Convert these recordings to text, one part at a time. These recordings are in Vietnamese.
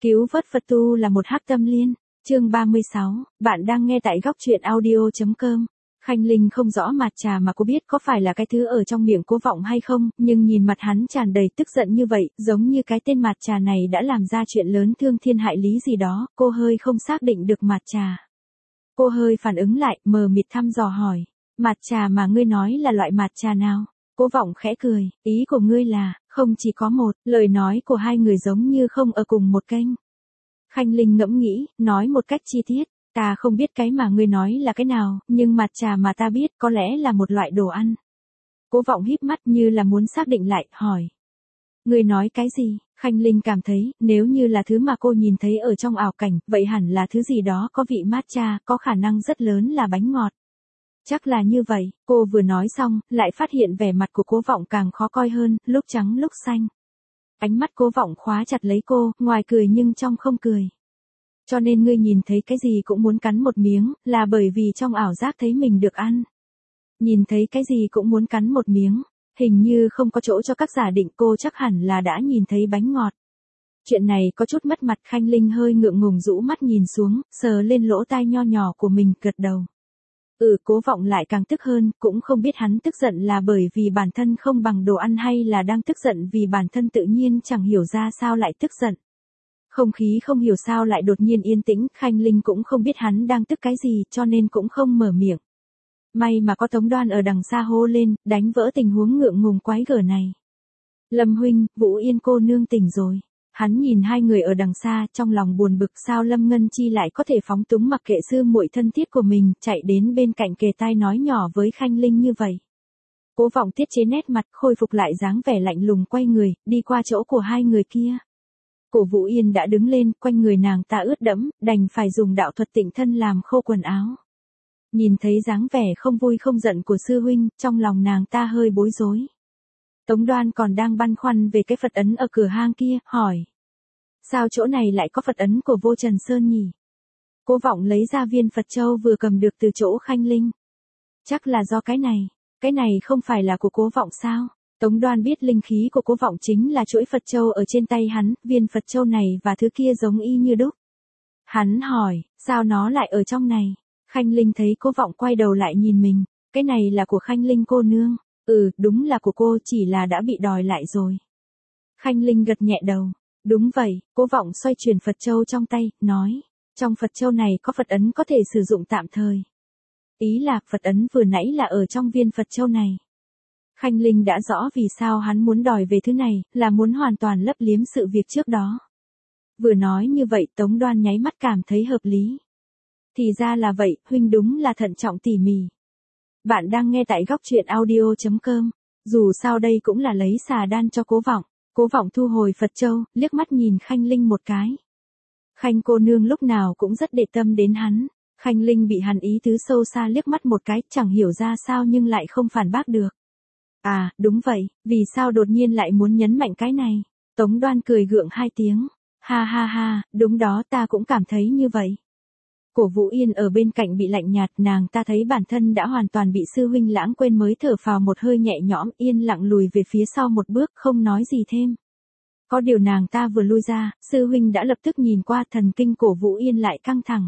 Cứu vớt Phật tu là một hắc tâm liên. Chương 36, bạn đang nghe tại góc truyện audio.com. Khanh Linh không rõ Mạt Trà mà cô biết có phải là cái thứ ở trong miệng Cố Vọng hay không, nhưng nhìn mặt hắn tràn đầy tức giận như vậy, giống như cái tên Mạt Trà này đã làm ra chuyện lớn thương thiên hại lý gì đó, cô hơi không xác định được Mạt Trà. Cô hơi phản ứng lại, mờ mịt thăm dò hỏi, Mạt Trà mà ngươi nói là loại Mạt Trà nào? Cố Vọng khẽ cười, ý của ngươi là, không chỉ có một, lời nói của hai người giống như không ở cùng một kênh. Khanh Linh ngẫm nghĩ, nói một cách chi tiết, ta không biết cái mà ngươi nói là cái nào, nhưng Mạt Trà mà ta biết có lẽ là một loại đồ ăn. Cố Vọng híp mắt như là muốn xác định lại, hỏi. Ngươi nói cái gì? Khanh Linh cảm thấy, nếu như là thứ mà cô nhìn thấy ở trong ảo cảnh, vậy hẳn là thứ gì đó có vị matcha, có khả năng rất lớn là bánh ngọt. Chắc là như vậy, cô vừa nói xong, lại phát hiện vẻ mặt của Cố Vọng càng khó coi hơn, lúc trắng lúc xanh. Ánh mắt Cố Vọng khóa chặt lấy cô, ngoài cười nhưng trong không cười. Cho nên ngươi nhìn thấy cái gì cũng muốn cắn một miếng, là bởi vì trong ảo giác thấy mình được ăn. Nhìn thấy cái gì cũng muốn cắn một miếng, hình như không có chỗ cho các giả định, cô chắc hẳn là đã nhìn thấy bánh ngọt. Chuyện này có chút mất mặt. Khanh Linh hơi ngượng ngùng rũ mắt nhìn xuống, sờ lên lỗ tai nho nhỏ của mình, gật đầu. Cố Vọng lại càng tức hơn, cũng không biết hắn tức giận là bởi vì bản thân không bằng đồ ăn hay là đang tức giận vì bản thân tự nhiên chẳng hiểu ra sao lại tức giận. Không khí không hiểu sao lại đột nhiên yên tĩnh, Khanh Linh cũng không biết hắn đang tức cái gì cho nên cũng không mở miệng. May mà có Tống Đoan ở đằng xa hô lên, đánh vỡ tình huống ngượng ngùng quái gở này. Lâm huynh, Vũ Yên cô nương tỉnh rồi. Hắn nhìn hai người ở đằng xa, trong lòng buồn bực sao Lâm Ngân Chi lại có thể phóng túng mặc kệ sư muội thân thiết của mình, chạy đến bên cạnh kề tai nói nhỏ với Khanh Linh như vậy. Cố Vọng tiết chế nét mặt, khôi phục lại dáng vẻ lạnh lùng, quay người, đi qua chỗ của hai người kia. Cổ Vũ Yên đã đứng lên, quanh người nàng ta ướt đẫm, đành phải dùng đạo thuật tịnh thân làm khô quần áo. Nhìn thấy dáng vẻ không vui không giận của sư huynh, trong lòng nàng ta hơi bối rối. Tống Đoan còn đang băn khoăn về cái Phật ấn ở cửa hang kia, hỏi. Sao chỗ này lại có Phật ấn của Vô Trần Sơn nhỉ? Cố Vọng lấy ra viên Phật Châu vừa cầm được từ chỗ Khanh Linh. Chắc là do cái này không phải là của Cố Vọng sao? Tống Đoan biết linh khí của Cố Vọng chính là chuỗi Phật Châu ở trên tay hắn, viên Phật Châu này và thứ kia giống y như đúc. Hắn hỏi, sao nó lại ở trong này? Khanh Linh thấy Cố Vọng quay đầu lại nhìn mình, cái này là của Khanh Linh cô nương. Đúng là của cô, chỉ là đã bị đòi lại rồi. Khanh Linh gật nhẹ đầu. Đúng vậy. Cố Vọng xoay chuyển Phật Châu trong tay, nói. Trong Phật Châu này có Phật ấn có thể sử dụng tạm thời. Ý là Phật ấn vừa nãy là ở trong viên Phật Châu này. Khanh Linh đã rõ vì sao hắn muốn đòi về thứ này, là muốn hoàn toàn lấp liếm sự việc trước đó. Vừa nói như vậy Tống Đoan nháy mắt cảm thấy hợp lý. Thì ra là vậy, huynh đúng là thận trọng tỉ mỉ. Bạn đang nghe tại góc truyện audio.com. Dù sao đây cũng là lấy xà đan cho Cố Vọng. Cố Vọng thu hồi Phật Châu, liếc mắt nhìn Khanh Linh một cái. Khanh cô nương lúc nào cũng rất để tâm đến hắn. Khanh Linh bị hắn ý tứ sâu xa liếc mắt một cái, chẳng hiểu ra sao nhưng lại không phản bác được. À, đúng vậy, vì sao đột nhiên lại muốn nhấn mạnh cái này? Tống Đoan cười gượng hai tiếng. Ha ha ha, đúng đó, ta cũng cảm thấy như vậy. Cổ Vũ Yên ở bên cạnh bị lạnh nhạt, nàng ta thấy bản thân đã hoàn toàn bị sư huynh lãng quên mới thở phào một hơi nhẹ nhõm, yên lặng lùi về phía sau một bước, không nói gì thêm. Có điều nàng ta vừa lui ra, sư huynh đã lập tức nhìn qua, thần kinh Cổ Vũ Yên lại căng thẳng.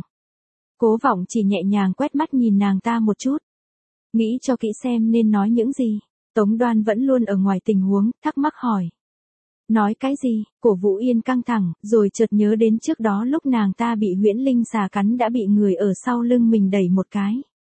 Cố Vọng chỉ nhẹ nhàng quét mắt nhìn nàng ta một chút. Nghĩ cho kỹ xem nên nói những gì. Tống Đoan vẫn luôn ở ngoài tình huống, thắc mắc hỏi. Nói cái gì? Cổ Vũ Yên căng thẳng, rồi chợt nhớ đến trước đó lúc nàng ta bị huyễn linh xà cắn đã bị người ở sau lưng mình đẩy một cái.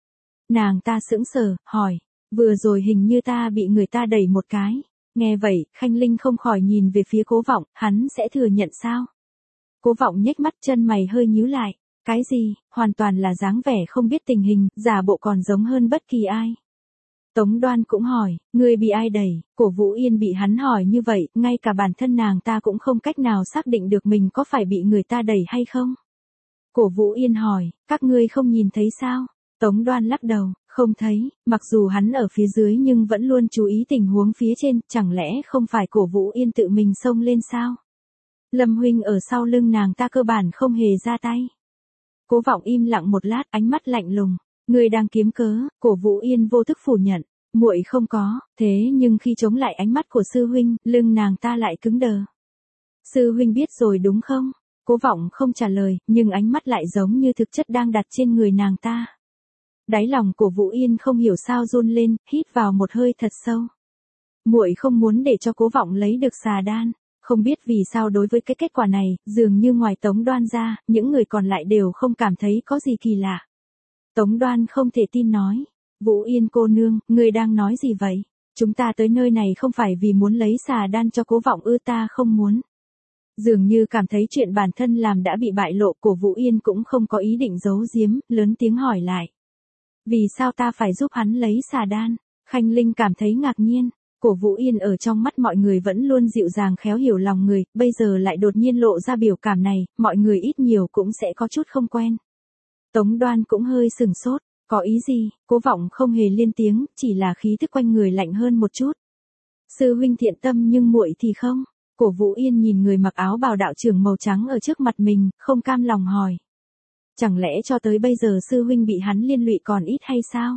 Nàng ta sững sờ, hỏi, vừa rồi hình như ta bị người ta đẩy một cái. Nghe vậy, Khanh Linh không khỏi nhìn về phía Cố Vọng, hắn sẽ thừa nhận sao? Cố Vọng nhếch mắt, chân mày hơi nhíu lại. Cái gì? Hoàn toàn là dáng vẻ không biết tình hình, giả bộ còn giống hơn bất kỳ ai. Tống Đoan cũng hỏi, ngươi bị ai đẩy? Cổ Vũ Yên bị hắn hỏi như vậy, ngay cả bản thân nàng ta cũng không cách nào xác định được mình có phải bị người ta đẩy hay không. Cổ Vũ Yên hỏi, các ngươi không nhìn thấy sao? Tống Đoan lắc đầu, không thấy, mặc dù hắn ở phía dưới nhưng vẫn luôn chú ý tình huống phía trên, chẳng lẽ không phải Cổ Vũ Yên tự mình xông lên sao? Lâm huynh ở sau lưng nàng ta cơ bản không hề ra tay. Cố Vọng im lặng một lát, ánh mắt lạnh lùng. Ngươi đang kiếm cớ? Cổ Vũ Yên vô thức phủ nhận, muội không có, thế nhưng khi chống lại ánh mắt của sư huynh, lưng nàng ta lại cứng đờ. Sư huynh biết rồi đúng không? Cố Vọng không trả lời, nhưng ánh mắt lại giống như thực chất đang đặt trên người nàng ta. Đáy lòng của Vũ Yên không hiểu sao run lên, hít vào một hơi thật sâu. Muội không muốn để cho Cố Vọng lấy được xà đan. Không biết vì sao đối với cái kết quả này, dường như ngoài Tống Đoan ra, những người còn lại đều không cảm thấy có gì kỳ lạ. Tống Đoan không thể tin nói. Vũ Yên cô nương, ngươi đang nói gì vậy? Chúng ta tới nơi này không phải vì muốn lấy xà đan cho Cố Vọng ư, ta không muốn. Dường như cảm thấy chuyện bản thân làm đã bị bại lộ, của Vũ Yên cũng không có ý định giấu giếm, lớn tiếng hỏi lại. Vì sao ta phải giúp hắn lấy xà đan? Khanh Linh cảm thấy ngạc nhiên. Cổ Vũ Yên ở trong mắt mọi người vẫn luôn dịu dàng khéo hiểu lòng người, bây giờ lại đột nhiên lộ ra biểu cảm này, mọi người ít nhiều cũng sẽ có chút không quen. Tống Đoan cũng hơi sừng sốt, có ý gì? Cố Vọng không hề lên tiếng, chỉ là khí tức quanh người lạnh hơn một chút. Sư huynh thiện tâm nhưng muội thì không. Cổ Vũ Yên nhìn người mặc áo bào đạo trưởng màu trắng ở trước mặt mình, không cam lòng hỏi. Chẳng lẽ cho tới bây giờ sư huynh bị hắn liên lụy còn ít hay sao?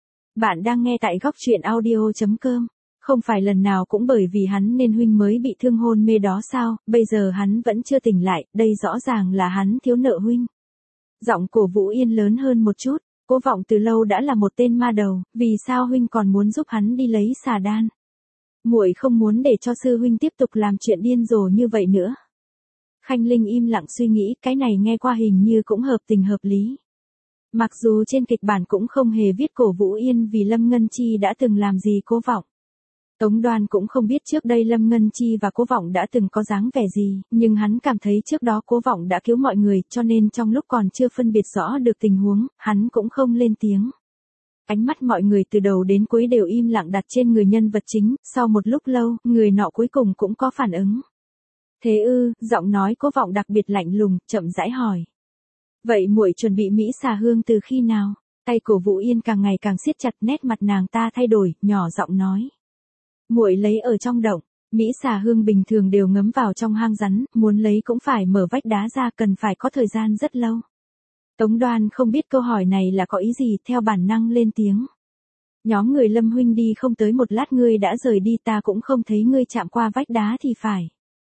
Bạn đang nghe tại góc truyện audio.com. Không phải lần nào cũng bởi vì hắn nên huynh mới bị thương hôn mê đó sao, bây giờ hắn vẫn chưa tỉnh lại, đây rõ ràng là hắn thiếu nợ huynh. Giọng Cổ Vũ Yên lớn hơn một chút, Cố Vọng từ lâu đã là một tên ma đầu, vì sao huynh còn muốn giúp hắn đi lấy xà đan? Muội không muốn để cho sư huynh tiếp tục làm chuyện điên rồ như vậy nữa. Khanh Linh im lặng suy nghĩ, cái này nghe qua hình như cũng hợp tình hợp lý. Mặc dù trên kịch bản cũng không hề viết Cổ Vũ Yên vì Lâm Ngân Chi đã từng làm gì Cố Vọng. Tống Đoan cũng không biết trước đây Lâm Ngân Chi và Cố Vọng đã từng có dáng vẻ gì, nhưng hắn cảm thấy trước đó Cố Vọng đã cứu mọi người, cho nên trong lúc còn chưa phân biệt rõ được tình huống, hắn cũng không lên tiếng. Ánh mắt mọi người từ đầu đến cuối đều im lặng đặt trên người nhân vật chính, sau một lúc lâu, người nọ cuối cùng cũng có phản ứng. Thế ư? Giọng nói Cố Vọng đặc biệt lạnh lùng, chậm rãi hỏi. Vậy muội chuẩn bị Mỹ xà hương từ khi nào? Tay Cổ Vũ Yên càng ngày càng siết chặt, nét mặt nàng ta thay đổi, nhỏ giọng nói. Muội lấy ở trong động, Mỹ xà hương bình thường đều ngấm vào trong hang rắn, muốn lấy cũng phải mở vách đá ra, cần phải có thời gian rất lâu. Tống Đoan không biết câu hỏi này là có ý gì, theo bản năng lên tiếng. Nhóm người Lâm huynh đi không tới một lát ngươi đã rời đi, ta cũng không thấy ngươi chạm qua vách đá thì phải.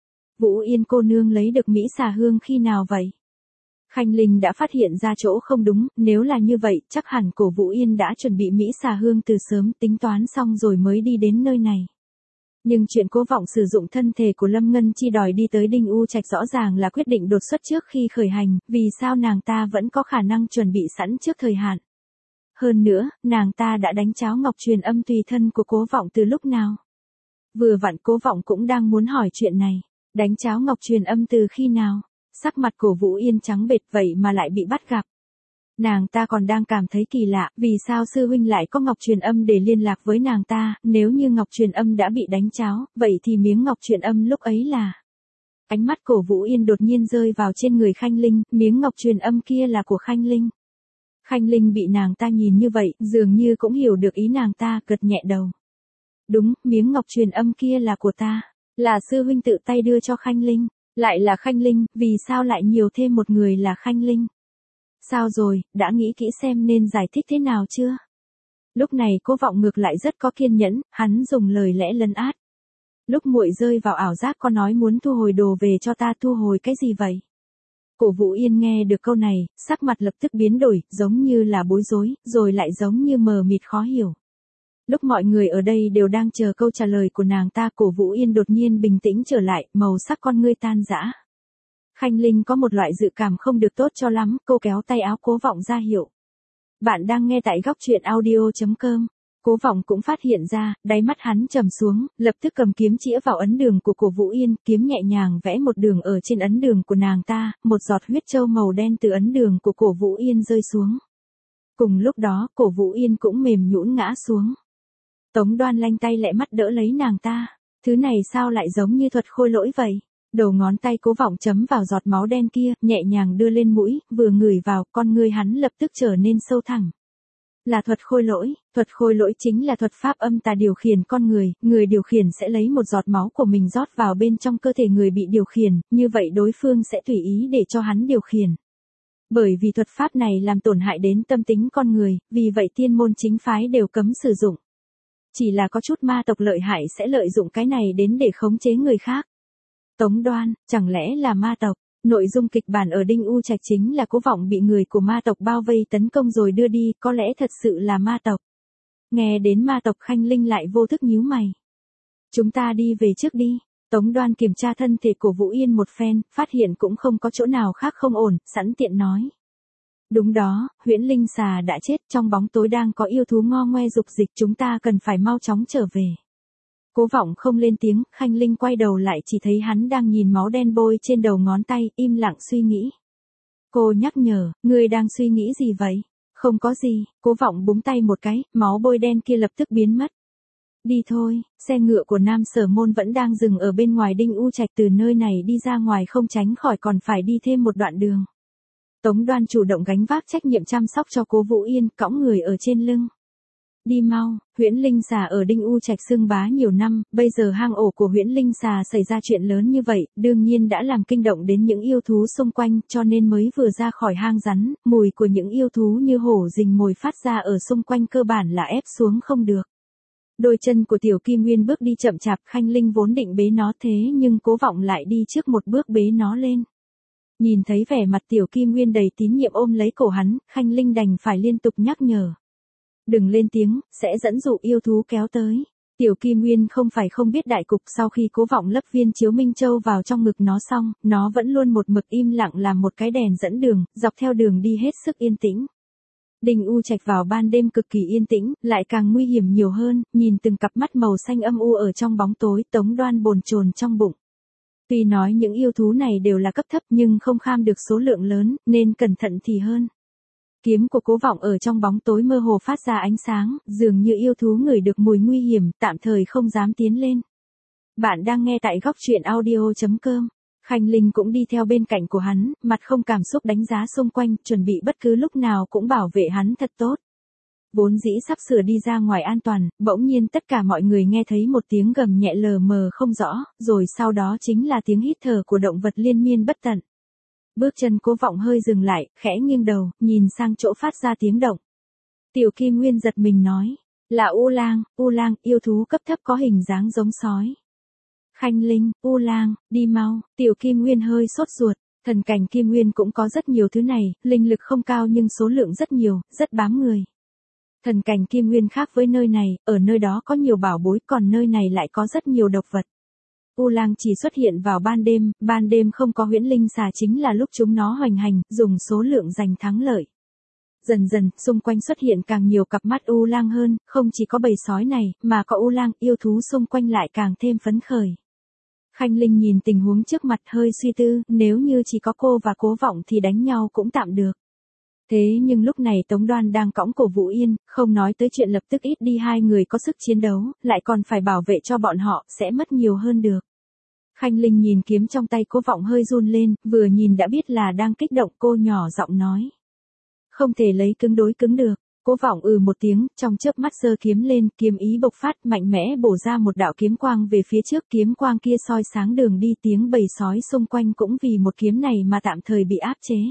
Vũ Yên cô nương lấy được Mỹ xà hương khi nào vậy? Khanh Linh đã phát hiện ra chỗ không đúng, nếu là như vậy, chắc hẳn Cổ Vũ Yên đã chuẩn bị Mỹ xà hương từ sớm, tính toán xong rồi mới đi đến nơi này. Nhưng chuyện Cố Vọng sử dụng thân thể của Lâm Ngân Chi đòi đi tới Đinh U Trạch rõ ràng là quyết định đột xuất trước khi khởi hành, vì sao nàng ta vẫn có khả năng chuẩn bị sẵn trước thời hạn. Hơn nữa, nàng ta đã đánh cháo ngọc truyền âm tùy thân của Cố Vọng từ lúc nào? Vừa vặn Cố Vọng cũng đang muốn hỏi chuyện này, đánh cháo ngọc truyền âm từ khi nào? Sắc mặt của Vũ Yên trắng bệch, vậy mà lại bị bắt gặp. Nàng ta còn đang cảm thấy kỳ lạ, vì sao sư huynh lại có ngọc truyền âm để liên lạc với nàng ta, nếu như ngọc truyền âm đã bị đánh cháo, vậy thì miếng ngọc truyền âm lúc ấy là... Ánh mắt của Vũ Yên đột nhiên rơi vào trên người Khanh Linh, miếng ngọc truyền âm kia là của Khanh Linh. Khanh Linh bị nàng ta nhìn như vậy, dường như cũng hiểu được ý nàng ta, gật nhẹ đầu. Đúng, miếng ngọc truyền âm kia là của ta, là sư huynh tự tay đưa cho Khanh Linh. Lại là Khanh Linh, vì sao lại nhiều thêm một người là Khanh Linh? Sao rồi, đã nghĩ kỹ xem nên giải thích thế nào chưa? Lúc này Cố Vọng ngược lại rất có kiên nhẫn, hắn dùng lời lẽ lấn át. Lúc muội rơi vào ảo giác có nói muốn thu hồi đồ về cho ta, thu hồi cái gì vậy? Cổ Vũ Yên nghe được câu này, sắc mặt lập tức biến đổi, giống như là bối rối, rồi lại giống như mờ mịt khó hiểu. Lúc mọi người ở đây đều đang chờ câu trả lời của nàng ta, Cổ Vũ Yên đột nhiên bình tĩnh trở lại, màu sắc con ngươi tan rã. Khanh Linh có một loại dự cảm không được tốt cho lắm, cô kéo tay áo Cố Vọng ra hiệu. Bạn đang nghe tại góc truyện audio.com. Cố Vọng cũng phát hiện ra, đáy mắt hắn trầm xuống, lập tức cầm kiếm chĩa vào ấn đường của Cổ Vũ Yên, kiếm nhẹ nhàng vẽ một đường ở trên ấn đường của nàng ta, một giọt huyết châu màu đen từ ấn đường của Cổ Vũ Yên rơi xuống. Cùng lúc đó, Cổ Vũ Yên cũng mềm nhũn ngã xuống. Tống Đoan lanh tay lẹ mắt đỡ lấy nàng ta, thứ này sao lại giống như thuật khôi lỗi vậy? Đầu ngón tay Cố Vọng chấm vào giọt máu đen kia, nhẹ nhàng đưa lên mũi, vừa ngửi vào, con ngươi hắn lập tức trở nên sâu thẳm. Là thuật khôi lỗi chính là thuật pháp âm tà điều khiển con người điều khiển sẽ lấy một giọt máu của mình rót vào bên trong cơ thể người bị điều khiển, như vậy đối phương sẽ tùy ý để cho hắn điều khiển. Bởi vì thuật pháp này làm tổn hại đến tâm tính con người, vì vậy tiên môn chính phái đều cấm sử dụng. Chỉ là có chút ma tộc lợi hại sẽ lợi dụng cái này đến để khống chế người khác. Tống Đoan, chẳng lẽ là ma tộc? Nội dung kịch bản ở Đinh U Trạch chính là Cố Vọng bị người của ma tộc bao vây tấn công rồi đưa đi, có lẽ thật sự là ma tộc. Nghe đến ma tộc Khanh Linh lại vô thức nhíu mày. Chúng ta đi về trước đi. Tống Đoan kiểm tra thân thể của Vũ Yên một phen, phát hiện cũng không có chỗ nào khác không ổn, sẵn tiện nói. Đúng đó, huyễn linh xà đã chết, trong bóng tối đang có yêu thú ngo ngoe dục dịch, chúng ta cần phải mau chóng trở về. Cố Vọng không lên tiếng, Khanh Linh quay đầu lại chỉ thấy hắn đang nhìn máu đen bôi trên đầu ngón tay, im lặng suy nghĩ. Cô nhắc nhở, ngươi đang suy nghĩ gì vậy? Không có gì, Cố Vọng búng tay một cái, máu bôi đen kia lập tức biến mất. Đi thôi, xe ngựa của Nam Sở Môn vẫn đang dừng ở bên ngoài Đinh U Trạch, từ nơi này đi ra ngoài không tránh khỏi còn phải đi thêm một đoạn đường. Tống Đoan chủ động gánh vác trách nhiệm chăm sóc cho Cố Vũ Yên, cõng người ở trên lưng. Đi mau, huyễn linh xà ở Đinh U Trạch xưng bá nhiều năm, bây giờ hang ổ của huyễn linh xà xảy ra chuyện lớn như vậy, đương nhiên đã làm kinh động đến những yêu thú xung quanh, cho nên mới vừa ra khỏi hang rắn, mùi của những yêu thú như hổ rình mồi phát ra ở xung quanh cơ bản là ép xuống không được. Đôi chân của Tiểu Kim Nguyên bước đi chậm chạp, Khanh Linh vốn định bế nó thế nhưng Cố Vọng lại đi trước một bước bế nó lên. Nhìn thấy vẻ mặt Tiểu Kim Nguyên đầy tín nhiệm ôm lấy cổ hắn, Khanh Linh đành phải liên tục nhắc nhở. Đừng lên tiếng, sẽ dẫn dụ yêu thú kéo tới. Tiểu Kim Nguyên không phải không biết đại cục, sau khi Cố Vọng lấp viên chiếu minh châu vào trong ngực nó xong, nó vẫn luôn một mực im lặng làm một cái đèn dẫn đường, dọc theo đường đi hết sức yên tĩnh. Đinh U Trạch vào ban đêm cực kỳ yên tĩnh, lại càng nguy hiểm nhiều hơn, nhìn từng cặp mắt màu xanh âm u ở trong bóng tối, Tống Đoan bồn chồn trong bụng. Tuy nói những yêu thú này đều là cấp thấp nhưng không kham được số lượng lớn, nên cẩn thận thì hơn. Kiếm của Cố Vọng ở trong bóng tối mơ hồ phát ra ánh sáng, dường như yêu thú ngửi được mùi nguy hiểm, tạm thời không dám tiến lên. Bạn đang nghe tại góc truyện audio.com. Khanh Linh cũng đi theo bên cạnh của hắn, mặt không cảm xúc đánh giá xung quanh, chuẩn bị bất cứ lúc nào cũng bảo vệ hắn thật tốt. Vốn dĩ sắp sửa đi ra ngoài an toàn, bỗng nhiên tất cả mọi người nghe thấy một tiếng gầm nhẹ lờ mờ không rõ, rồi sau đó chính là tiếng hít thở của động vật liên miên bất tận. Bước chân Cố Vọng hơi dừng lại, khẽ nghiêng đầu, nhìn sang chỗ phát ra tiếng động. Tiểu Kim Nguyên giật mình nói, là U Lang, yêu thú cấp thấp có hình dáng giống sói. Khanh Linh, U Lang, đi mau, Tiểu Kim Nguyên hơi sốt ruột, thần cảnh Kim Nguyên cũng có rất nhiều thứ này, linh lực không cao nhưng số lượng rất nhiều, rất bám người. Thần cảnh Kim Nguyên khác với nơi này, ở nơi đó có nhiều bảo bối, còn nơi này lại có rất nhiều độc vật. U Lang chỉ xuất hiện vào ban đêm không có huyễn linh xà chính là lúc chúng nó hoành hành, dùng số lượng giành thắng lợi. Dần dần, xung quanh xuất hiện càng nhiều cặp mắt U Lang hơn, không chỉ có bầy sói này, mà có U Lang, yêu thú xung quanh lại càng thêm phấn khởi. Khanh Linh nhìn tình huống trước mặt hơi suy tư, nếu như chỉ có cô và Cố Vọng thì đánh nhau cũng tạm được. Thế nhưng lúc này Tống Đoan đang cõng cổ Vũ Yên, không nói tới chuyện lập tức ít đi hai người có sức chiến đấu, lại còn phải bảo vệ cho bọn họ, sẽ mất nhiều hơn được. Khanh Linh nhìn kiếm trong tay Cố Vọng hơi run lên, vừa nhìn đã biết là đang kích động, cô nhỏ giọng nói. Không thể lấy cứng đối cứng được. Cố Vọng một tiếng, trong chớp mắt giơ kiếm lên, kiếm ý bộc phát, mạnh mẽ bổ ra một đạo kiếm quang về phía trước, kiếm quang kia soi sáng đường đi, tiếng bầy sói xung quanh cũng vì một kiếm này mà tạm thời bị áp chế.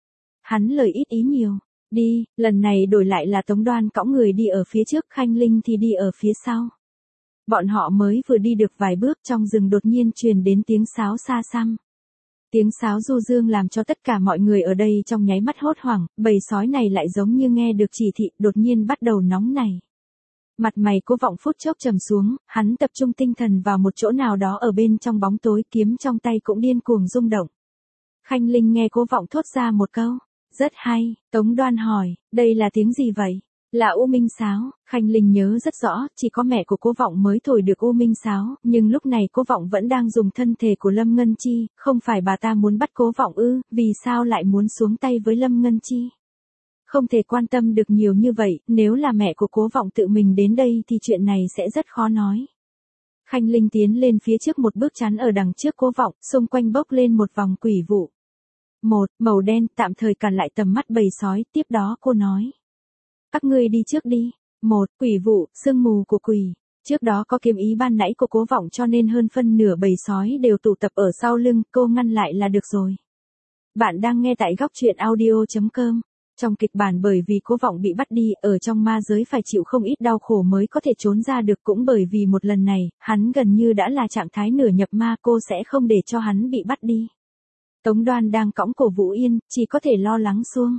Hắn lời ít ý nhiều, đi, lần này đổi lại là Tống Đoan cõng người đi ở phía trước, Khanh Linh thì đi ở phía sau. Bọn họ mới vừa đi được vài bước, trong rừng đột nhiên truyền đến tiếng sáo xa xăm. Tiếng sáo du dương làm cho tất cả mọi người ở đây trong nháy mắt hốt hoảng, bầy sói này lại giống như nghe được chỉ thị, đột nhiên bắt đầu nóng nảy. Mặt mày Cố Vọng phút chốc trầm xuống, hắn tập trung tinh thần vào một chỗ nào đó ở bên trong bóng tối, kiếm trong tay cũng điên cuồng rung động. Khanh Linh nghe Cố Vọng thốt ra một câu, rất hay, Tống Đoan hỏi, đây là tiếng gì vậy? Là U Minh Sáo. Khanh Linh nhớ rất rõ, chỉ có mẹ của Cố Vọng mới thổi được U Minh Sáo, nhưng lúc này Cố Vọng vẫn đang dùng thân thể của Lâm Ngân Chi, không phải bà ta muốn bắt Cố Vọng ư, vì sao lại muốn xuống tay với Lâm Ngân Chi? Không thể quan tâm được nhiều như vậy, nếu là mẹ của Cố Vọng tự mình đến đây thì chuyện này sẽ rất khó nói. Khanh Linh tiến lên phía trước một bước chắn ở đằng trước Cố Vọng, xung quanh bốc lên một vòng quỷ vụ. Một, màu đen, tạm thời cản lại tầm mắt bầy sói, tiếp đó cô nói. Các ngươi đi trước đi. Một, quỷ vụ, sương mù của quỷ. Trước đó có kiếm ý ban nãy của Cố Vọng cho nên hơn phân nửa bầy sói đều tụ tập ở sau lưng, cô ngăn lại là được rồi. Bạn đang nghe tại góc truyện audio.com. Trong kịch bản bởi vì Cố Vọng bị bắt đi, ở trong ma giới phải chịu không ít đau khổ mới có thể trốn ra được, cũng bởi vì một lần này, hắn gần như đã là trạng thái nửa nhập ma, cô sẽ không để cho hắn bị bắt đi. Tống Đoan đang cõng cổ Vũ Yên, chỉ có thể lo lắng xuông.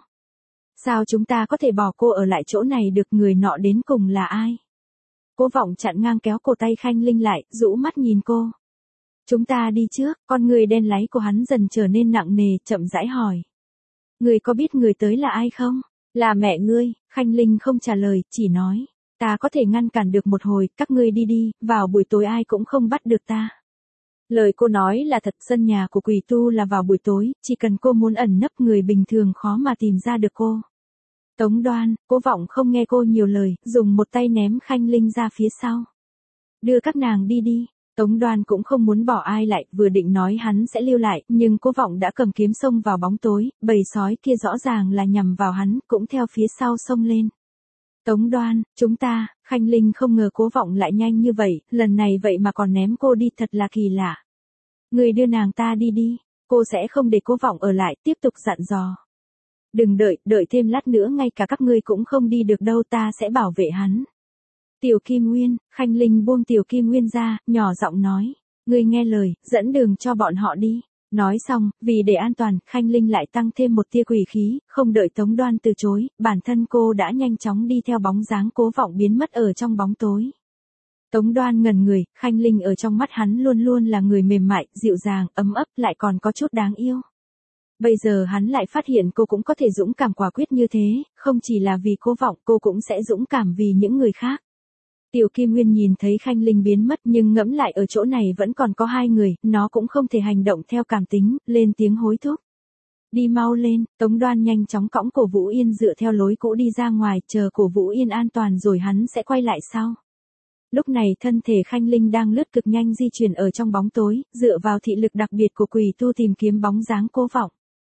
Sao chúng ta có thể bỏ cô ở lại chỗ này được, người nọ đến cùng là ai? Cố Vọng chặn ngang kéo cổ tay Khanh Linh lại, rũ mắt nhìn cô. Chúng ta đi trước, con người đen láy của hắn dần trở nên nặng nề, chậm rãi hỏi. Người có biết người tới là ai không? Là mẹ ngươi, Khanh Linh không trả lời, chỉ nói. Ta có thể ngăn cản được một hồi, các ngươi đi đi, vào buổi tối ai cũng không bắt được ta. Lời cô nói là thật, sân nhà của quỷ tu là vào buổi tối, chỉ cần cô muốn ẩn nấp người bình thường khó mà tìm ra được cô. Tống Đoan, Cố Vọng không nghe cô nhiều lời, dùng một tay ném Khanh Linh ra phía sau. Đưa các nàng đi đi. Tống Đoan cũng không muốn bỏ ai lại, vừa định nói hắn sẽ lưu lại, nhưng Cố Vọng đã cầm kiếm xông vào bóng tối, bầy sói kia rõ ràng là nhằm vào hắn, cũng theo phía sau xông lên. Tống Đoan, chúng ta, Khanh Linh không ngờ Cố Vọng lại nhanh như vậy, lần này vậy mà còn ném cô đi, thật là kỳ lạ. Người đưa nàng ta đi đi, cô sẽ không để Cố Vọng ở lại, tiếp tục dặn dò. Đừng đợi thêm lát nữa ngay cả các ngươi cũng không đi được đâu, ta sẽ bảo vệ hắn. Tiểu Kim Nguyên, Khanh Linh buông Tiểu Kim Nguyên ra, nhỏ giọng nói. Ngươi nghe lời, dẫn đường cho bọn họ đi. Nói xong, vì để an toàn, Khanh Linh lại tăng thêm một tia quỷ khí, không đợi Tống Đoan từ chối, bản thân cô đã nhanh chóng đi theo bóng dáng Cố Vọng biến mất ở trong bóng tối. Tống Đoan ngẩn người, Khanh Linh ở trong mắt hắn luôn luôn là người mềm mại, dịu dàng, ấm ấp, lại còn có chút đáng yêu. Bây giờ hắn lại phát hiện cô cũng có thể dũng cảm quả quyết như thế, không chỉ là vì Cố Vọng, cô cũng sẽ dũng cảm vì những người khác. Tiểu Kim Nguyên nhìn thấy Khanh Linh biến mất nhưng ngẫm lại ở chỗ này vẫn còn có hai người, nó cũng không thể hành động theo cảm tính, lên tiếng hối thúc. Đi mau lên, Tống Đoan nhanh chóng cõng cổ Vũ Yên dựa theo lối cũ đi ra ngoài, chờ cổ Vũ Yên an toàn rồi hắn sẽ quay lại sau. Lúc này thân thể Khanh Linh đang lướt cực nhanh di chuyển ở trong bóng tối, dựa vào thị lực đặc biệt của quỷ tu tìm kiếm bóng dáng Cố Vọng.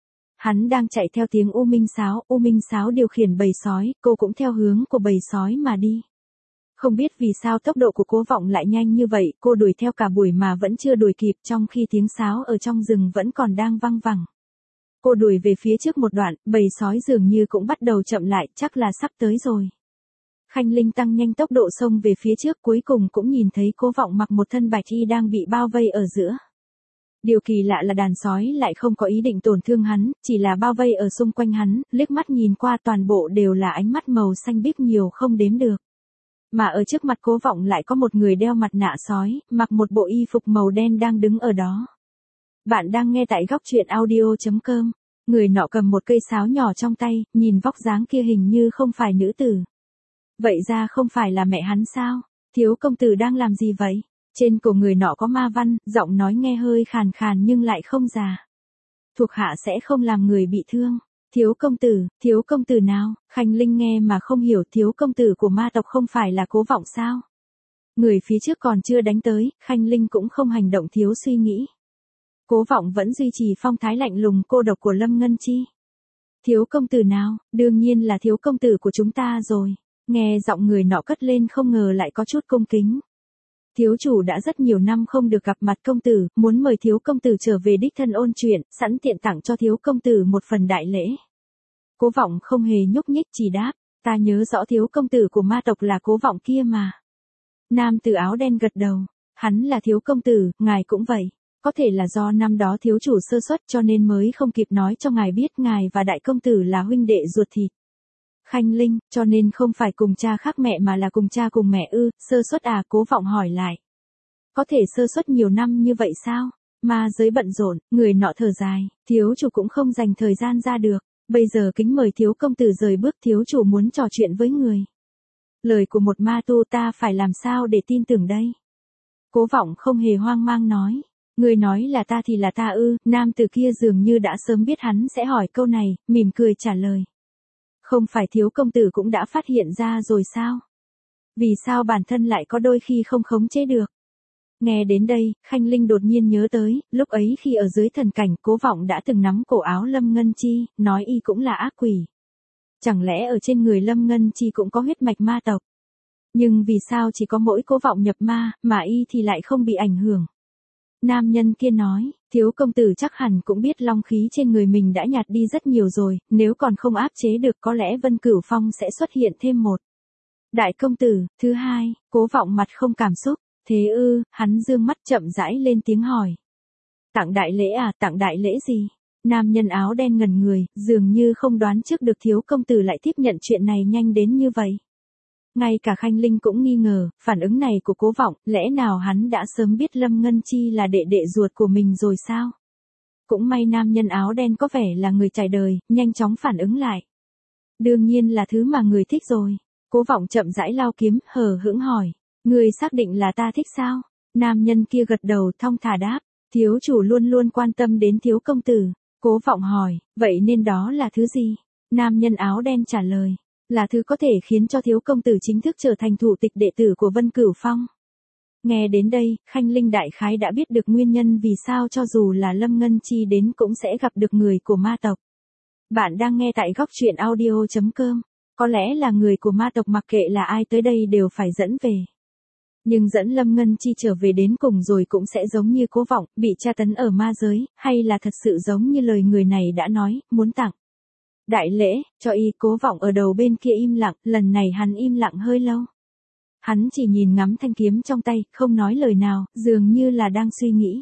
Hắn đang chạy theo tiếng U Minh Sáo điều khiển bầy sói, cô cũng theo hướng của bầy sói mà đi. Không biết vì sao tốc độ của Cố Vọng lại nhanh như vậy, cô đuổi theo cả buổi mà vẫn chưa đuổi kịp, trong khi tiếng sáo ở trong rừng vẫn còn đang vang vẳng. Cô đuổi về phía trước một đoạn, bầy sói dường như cũng bắt đầu chậm lại, chắc là sắp tới rồi. Khanh Linh tăng nhanh tốc độ xông về phía trước, cuối cùng cũng nhìn thấy Cố Vọng mặc một thân bạch y đang bị bao vây ở giữa. Điều kỳ lạ là đàn sói lại không có ý định tổn thương hắn, chỉ là bao vây ở xung quanh hắn, liếc mắt nhìn qua toàn bộ đều là ánh mắt màu xanh biếc nhiều không đếm được. Mà ở trước mặt Cố Vọng lại có một người đeo mặt nạ sói, mặc một bộ y phục màu đen đang đứng ở đó. Bạn đang nghe tại góc truyện audio.com. Người nọ cầm một cây sáo nhỏ trong tay, nhìn vóc dáng kia hình như không phải nữ tử. Vậy ra không phải là mẹ hắn sao? Thiếu công tử đang làm gì vậy? Trên cổ người nọ có ma văn, giọng nói nghe hơi khàn khàn nhưng lại không già. Thuộc hạ sẽ không làm người bị thương. Thiếu công tử nào? Khanh Linh nghe mà không hiểu, thiếu công tử của ma tộc không phải là Cố Vọng sao? Người phía trước còn chưa đánh tới, Khanh Linh cũng không hành động thiếu suy nghĩ. Cố Vọng vẫn duy trì phong thái lạnh lùng cô độc của Lâm Ngân Chi. Thiếu công tử nào? Đương nhiên là thiếu công tử của chúng ta rồi. Nghe giọng người nọ cất lên không ngờ lại có chút cung kính. Thiếu chủ đã rất nhiều năm không được gặp mặt công tử, muốn mời thiếu công tử trở về đích thân ôn chuyện, sẵn tiện tặng cho thiếu công tử một phần đại lễ. Cố Vọng không hề nhúc nhích, chỉ đáp, ta nhớ rõ thiếu công tử của ma tộc là Cố Vọng kia mà. Nam tử áo đen gật đầu, hắn là thiếu công tử, ngài cũng vậy. Có thể là do năm đó thiếu chủ sơ suất cho nên mới không kịp nói cho ngài biết ngài và đại công tử là huynh đệ ruột thịt. Khanh Linh, cho nên không phải cùng cha khác mẹ mà là cùng cha cùng mẹ ư? Sơ suất à? Cố Vọng hỏi lại. Có thể sơ suất nhiều năm như vậy sao? Ma giới bận rộn, người nọ thở dài, thiếu chủ cũng không dành thời gian ra được. Bây giờ kính mời thiếu công tử rời bước, thiếu chủ muốn trò chuyện với người. Lời của một ma tu ta phải làm sao để tin tưởng đây? Cố Vọng không hề hoang mang nói. Người nói là ta thì là ta ư? Nam tử kia dường như đã sớm biết hắn sẽ hỏi câu này, mỉm cười trả lời. Không phải thiếu công tử cũng đã phát hiện ra rồi sao? Vì sao bản thân lại có đôi khi không khống chế được? Nghe đến đây, Khanh Linh đột nhiên nhớ tới, lúc ấy khi ở dưới thần cảnh, Cố Vọng đã từng nắm cổ áo Lâm Ngân Chi, nói y cũng là ác quỷ. Chẳng lẽ ở trên người Lâm Ngân Chi cũng có huyết mạch ma tộc? Nhưng vì sao chỉ có mỗi Cố Vọng nhập ma, mà y thì lại không bị ảnh hưởng? Nam nhân kia nói, thiếu công tử chắc hẳn cũng biết long khí trên người mình đã nhạt đi rất nhiều rồi, nếu còn không áp chế được có lẽ Vân Cửu Phong sẽ xuất hiện thêm một. Đại công tử, thứ hai, Cố Vọng mặt không cảm xúc, thế ư? Hắn dương mắt chậm rãi lên tiếng hỏi. Tặng đại lễ à? Tặng đại lễ gì? Nam nhân áo đen ngẩn người, dường như không đoán trước được thiếu công tử lại tiếp nhận chuyện này nhanh đến như vậy. Ngay cả Khanh Linh cũng nghi ngờ, phản ứng này của Cố Vọng, lẽ nào hắn đã sớm biết Lâm Ngân Chi là đệ đệ ruột của mình rồi sao? Cũng may nam nhân áo đen có vẻ là người trải đời, nhanh chóng phản ứng lại. Đương nhiên là thứ mà người thích rồi. Cố Vọng chậm rãi lao kiếm, hờ hững hỏi. Người xác định là ta thích sao? Nam nhân kia gật đầu thong thả đáp. Thiếu chủ luôn luôn quan tâm đến thiếu công tử. Cố Vọng hỏi, vậy nên đó là thứ gì? Nam nhân áo đen trả lời. Là thứ có thể khiến cho thiếu công tử chính thức trở thành thủ tịch đệ tử của Vân Cửu Phong. Nghe đến đây, Khanh Linh đại khái đã biết được nguyên nhân vì sao cho dù là Lâm Ngân Chi đến cũng sẽ gặp được người của ma tộc. Bạn đang nghe tại góc truyện audio.com. Có lẽ là người của ma tộc mặc kệ là ai tới đây đều phải dẫn về. Nhưng dẫn Lâm Ngân Chi trở về đến cùng rồi cũng sẽ giống như Cố Vọng, bị tra tấn ở ma giới, hay là thật sự giống như lời người này đã nói, muốn tặng đại lễ, cho y. Cố Vọng ở đầu bên kia im lặng, lần này hắn im lặng hơi lâu. Hắn chỉ nhìn ngắm thanh kiếm trong tay, không nói lời nào, dường như là đang suy nghĩ.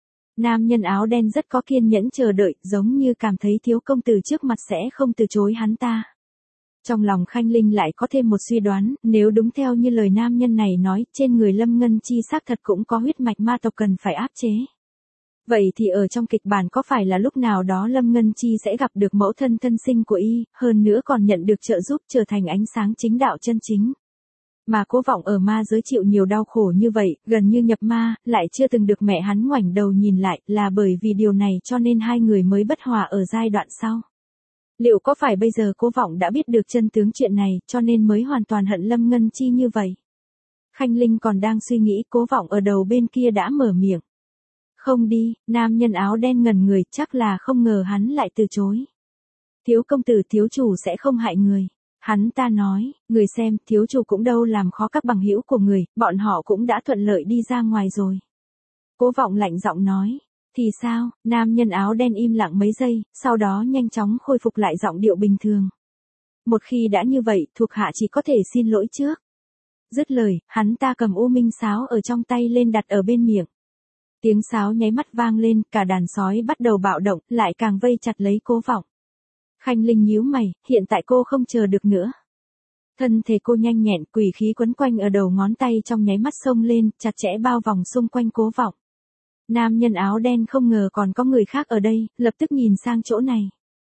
Nam nhân áo đen rất có kiên nhẫn chờ đợi, giống như cảm thấy thiếu công tử trước mặt sẽ không từ chối hắn ta. Trong lòng Khanh Linh lại có thêm một suy đoán, nếu đúng theo như lời nam nhân này nói, trên người Lâm Ngân Chi xác thật cũng có huyết mạch ma tộc cần phải áp chế. Vậy thì ở trong kịch bản có phải là lúc nào đó Lâm Ngân Chi sẽ gặp được mẫu thân thân sinh của y, hơn nữa còn nhận được trợ giúp trở thành ánh sáng chính đạo chân chính. Mà Cố Vọng ở ma giới chịu nhiều đau khổ như vậy, gần như nhập ma, lại chưa từng được mẹ hắn ngoảnh đầu nhìn lại, là bởi vì điều này cho nên hai người mới bất hòa ở giai đoạn sau. Liệu có phải bây giờ Cố Vọng đã biết được chân tướng chuyện này, cho nên mới hoàn toàn hận Lâm Ngân Chi như vậy? Khanh Linh còn đang suy nghĩ, Cố Vọng ở đầu bên kia đã mở miệng. Không đi, nam nhân áo đen ngẩn người, chắc là không ngờ hắn lại từ chối. Thiếu công tử thiếu chủ sẽ không hại người. Hắn ta nói, người xem, thiếu chủ cũng đâu làm khó các bằng hữu của người, bọn họ cũng đã thuận lợi đi ra ngoài rồi. Cố Vọng lạnh giọng nói, thì sao? Nam nhân áo đen im lặng mấy giây, sau đó nhanh chóng khôi phục lại giọng điệu bình thường. Một khi đã như vậy, thuộc hạ chỉ có thể xin lỗi trước. Dứt lời, hắn ta cầm u minh sáo ở trong tay lên đặt ở bên miệng. Tiếng sáo nháy mắt vang lên, cả đàn sói bắt đầu bạo động, lại càng vây chặt lấy Cố Vọng. Khanh Linh nhíu mày, hiện tại cô không chờ được nữa. Thân thể cô nhanh nhẹn, quỷ khí quấn quanh ở đầu ngón tay trong nháy mắt xông lên, chặt chẽ bao vòng xung quanh Cố Vọng. Nam nhân áo đen không ngờ còn có người khác ở đây, lập tức nhìn sang chỗ này.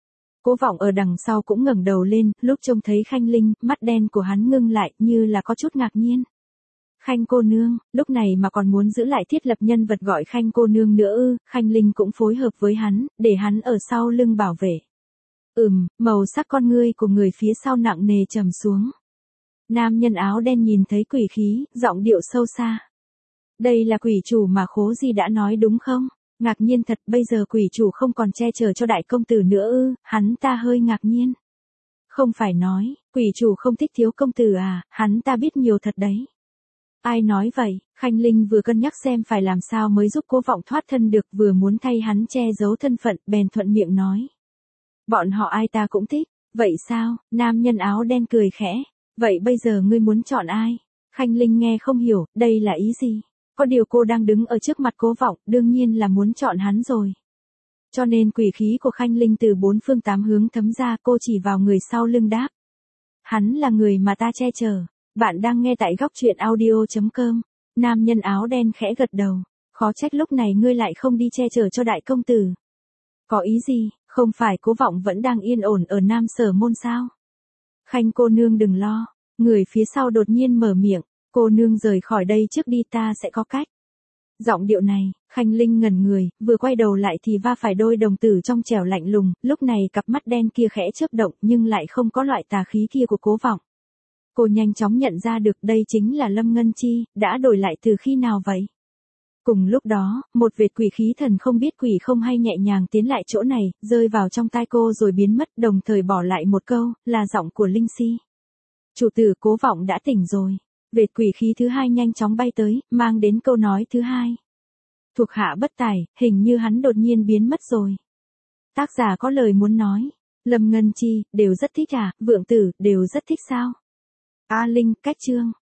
Cố Vọng ở đằng sau cũng ngẩng đầu lên, lúc trông thấy Khanh Linh, mắt đen của hắn ngưng lại, như là có chút ngạc nhiên. Khanh cô nương, lúc này mà còn muốn giữ lại thiết lập nhân vật gọi Khanh cô nương nữa ư? Khanh Linh cũng phối hợp với hắn, để hắn ở sau lưng bảo vệ. Màu sắc con ngươi của người phía sau nặng nề trầm xuống. Nam nhân áo đen nhìn thấy quỷ khí, giọng điệu sâu xa. Đây là quỷ chủ mà Khố Di đã nói đúng không? Ngạc nhiên thật, bây giờ quỷ chủ không còn che chở cho đại công tử nữa ư? Hắn ta hơi ngạc nhiên. Không phải nói, quỷ chủ không thích thiếu công tử à? Hắn ta biết nhiều thật đấy. Ai nói vậy? Khanh Linh vừa cân nhắc xem phải làm sao mới giúp Cố Vọng thoát thân được, vừa muốn thay hắn che giấu thân phận, bèn thuận miệng nói. Bọn họ ai ta cũng thích. Vậy sao? Nam nhân áo đen cười khẽ. Vậy bây giờ ngươi muốn chọn ai? Khanh Linh nghe không hiểu, đây là ý gì? Có điều cô đang đứng ở trước mặt Cố Vọng, đương nhiên là muốn chọn hắn rồi. Cho nên quỷ khí của Khanh Linh từ bốn phương tám hướng thấm ra, cô chỉ vào người sau lưng đáp. Hắn là người mà ta che chở. Bạn đang nghe tại góc truyện audio.com. Nam nhân áo đen khẽ gật đầu. Khó trách lúc này ngươi lại không đi che chở cho đại công tử. Có ý gì? Không phải Cố Vọng vẫn đang yên ổn ở Nam Sở Môn sao? Khanh cô nương đừng lo. Người phía sau đột nhiên mở miệng. Cô nương rời khỏi đây trước đi, ta sẽ có cách. Giọng điệu này, Khanh Linh ngẩn người, vừa quay đầu lại thì va phải đôi đồng tử trong trẻo lạnh lùng, lúc này cặp mắt đen kia khẽ chớp động nhưng lại không có loại tà khí kia của Cố Vọng. Cô nhanh chóng nhận ra được đây chính là Lâm Ngân Chi, đã đổi lại từ khi nào vậy? Cùng lúc đó, một vệt quỷ khí thần không biết quỷ không hay nhẹ nhàng tiến lại chỗ này, rơi vào trong tai cô rồi biến mất, đồng thời bỏ lại một câu, là giọng của Linh Si. Chủ tử Cố Vọng đã tỉnh rồi. Vệt quỷ khí thứ hai nhanh chóng bay tới, mang đến câu nói thứ hai. Thuộc hạ bất tài, hình như hắn đột nhiên biến mất rồi. Tác giả có lời muốn nói. Lâm Ngân Chi, đều rất thích à? Vượng Tử, đều rất thích sao? A Linh, cách chương.